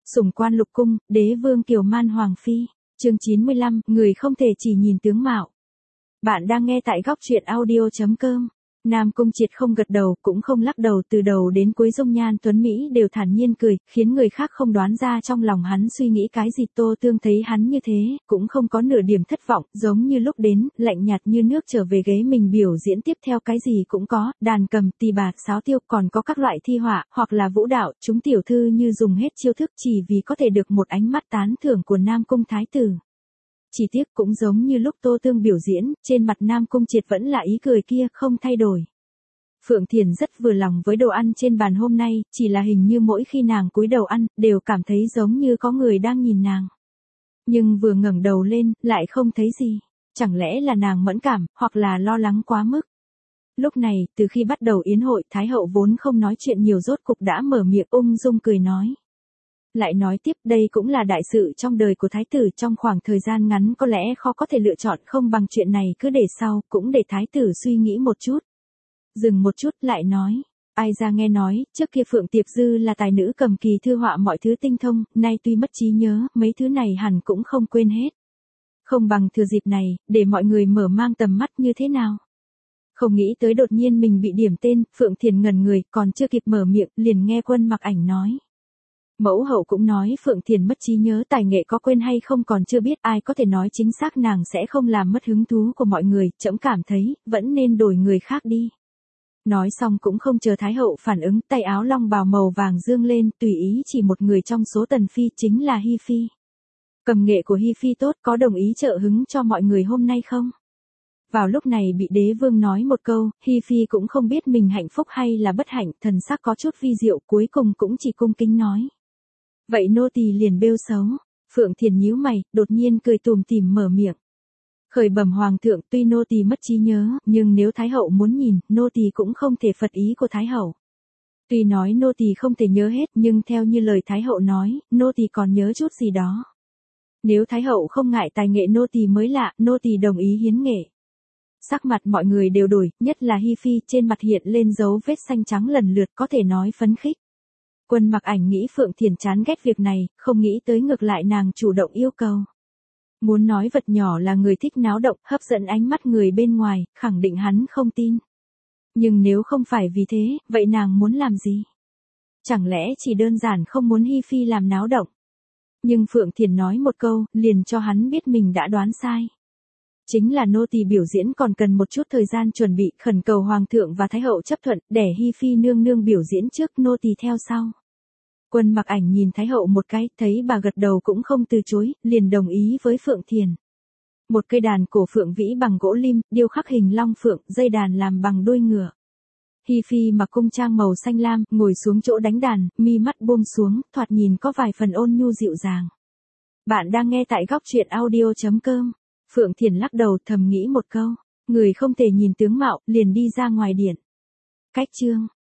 Sủng quan lục cung, đế vương Kiều Man Hoàng Phi. Chương 95, người không thể chỉ nhìn tướng mạo. Bạn đang nghe tại góc truyện audio.com. Nam Cung Triệt không gật đầu, cũng không lắc đầu, từ đầu đến cuối dung nhan tuấn Mỹ đều thản nhiên cười, khiến người khác không đoán ra trong lòng hắn suy nghĩ cái gì. Tô Tương thấy hắn như thế, cũng không có nửa điểm thất vọng, giống như lúc đến, lạnh nhạt như nước trở về ghế mình biểu diễn tiếp theo cái gì cũng có, đàn cầm, tỳ bà, sáo tiêu, còn có các loại thi họa, hoặc là vũ đạo, chúng tiểu thư như dùng hết chiêu thức chỉ vì có thể được một ánh mắt tán thưởng của Nam Cung Thái tử. Chỉ tiếc cũng giống như lúc Tô Tương biểu diễn, trên mặt Nam Cung Triệt vẫn là ý cười kia không thay đổi. Phượng Thiền rất vừa lòng với đồ ăn trên bàn hôm nay, chỉ là hình như mỗi khi nàng cúi đầu ăn, đều cảm thấy giống như có người đang nhìn nàng. Nhưng vừa ngẩng đầu lên, lại không thấy gì. Chẳng lẽ là nàng mẫn cảm, hoặc là lo lắng quá mức. Lúc này, từ khi bắt đầu yến hội, Thái hậu vốn không nói chuyện nhiều rốt cục đã mở miệng ung dung cười nói. Lại nói tiếp, đây cũng là đại sự trong đời của thái tử, trong khoảng thời gian ngắn có lẽ khó có thể lựa chọn, không bằng chuyện này cứ để sau, cũng để thái tử suy nghĩ một chút. Dừng một chút lại nói, ai ra nghe nói, trước kia Phượng Tiệp Dư là tài nữ cầm kỳ thư họa mọi thứ tinh thông, nay tuy mất trí nhớ, mấy thứ này hẳn cũng không quên hết. Không bằng thừa dịp này, để mọi người mở mang tầm mắt như thế nào. Không nghĩ tới đột nhiên mình bị điểm tên, Phượng Thiền ngẩn người, còn chưa kịp mở miệng, liền nghe Quân Mặc Ảnh nói. Mẫu hậu cũng nói Phượng Thiền mất trí nhớ, tài nghệ có quên hay không còn chưa biết, ai có thể nói chính xác nàng sẽ không làm mất hứng thú của mọi người, trẫm cảm thấy, vẫn nên đổi người khác đi. Nói xong cũng không chờ Thái hậu phản ứng, tay áo long bào màu vàng dương lên, tùy ý chỉ một người trong số tần phi, chính là Hi Phi. Cầm nghệ của Hi Phi tốt, có đồng ý trợ hứng cho mọi người hôm nay không? Vào lúc này bị đế vương nói một câu, Hi Phi cũng không biết mình hạnh phúc hay là bất hạnh, thần sắc có chút vi diệu, cuối cùng cũng chỉ cung kính nói. Vậy nô tỳ liền bêu xấu. Phượng Thiền nhíu mày, đột nhiên cười tùm tìm mở miệng. Khởi bẩm hoàng thượng, tuy nô tỳ mất trí nhớ, nhưng nếu thái hậu muốn nhìn, nô tỳ cũng không thể phật ý của thái hậu. Tuy nói nô tỳ không thể nhớ hết, nhưng theo như lời thái hậu nói, nô tỳ còn nhớ chút gì đó. Nếu thái hậu không ngại tài nghệ nô tỳ mới lạ, nô tỳ đồng ý hiến nghệ. Sắc mặt mọi người đều đổi, nhất là Hi Phi, trên mặt hiện lên dấu vết xanh trắng lần lượt, có thể nói phấn khích. Quân Mặc Ảnh nghĩ Phượng Thiền chán ghét việc này, không nghĩ tới ngược lại nàng chủ động yêu cầu. Muốn nói vật nhỏ là người thích náo động, hấp dẫn ánh mắt người bên ngoài, khẳng định hắn không tin. Nhưng nếu không phải vì thế, vậy nàng muốn làm gì? Chẳng lẽ chỉ đơn giản không muốn Hi Phi làm náo động? Nhưng Phượng Thiền nói một câu, liền cho hắn biết mình đã đoán sai. Chính là nô tỳ biểu diễn còn cần một chút thời gian chuẩn bị, khẩn cầu hoàng thượng và thái hậu chấp thuận, để Hi Phi nương nương biểu diễn trước, nô tỳ theo sau. Quân Mặc Ảnh nhìn thái hậu một cái, thấy bà gật đầu cũng không từ chối, liền đồng ý với Phượng Thiền. Một cây đàn cổ phượng vĩ bằng gỗ lim, điêu khắc hình long phượng, dây đàn làm bằng đuôi ngựa. Hi Phi mặc cung trang màu xanh lam, ngồi xuống chỗ đánh đàn, mi mắt buông xuống, thoạt nhìn có vài phần ôn nhu dịu dàng. Bạn đang nghe tại góc truyện audio.com. Phượng Thiền lắc đầu thầm nghĩ một câu, người không thể nhìn tướng mạo, liền đi ra ngoài điện. Cách chương.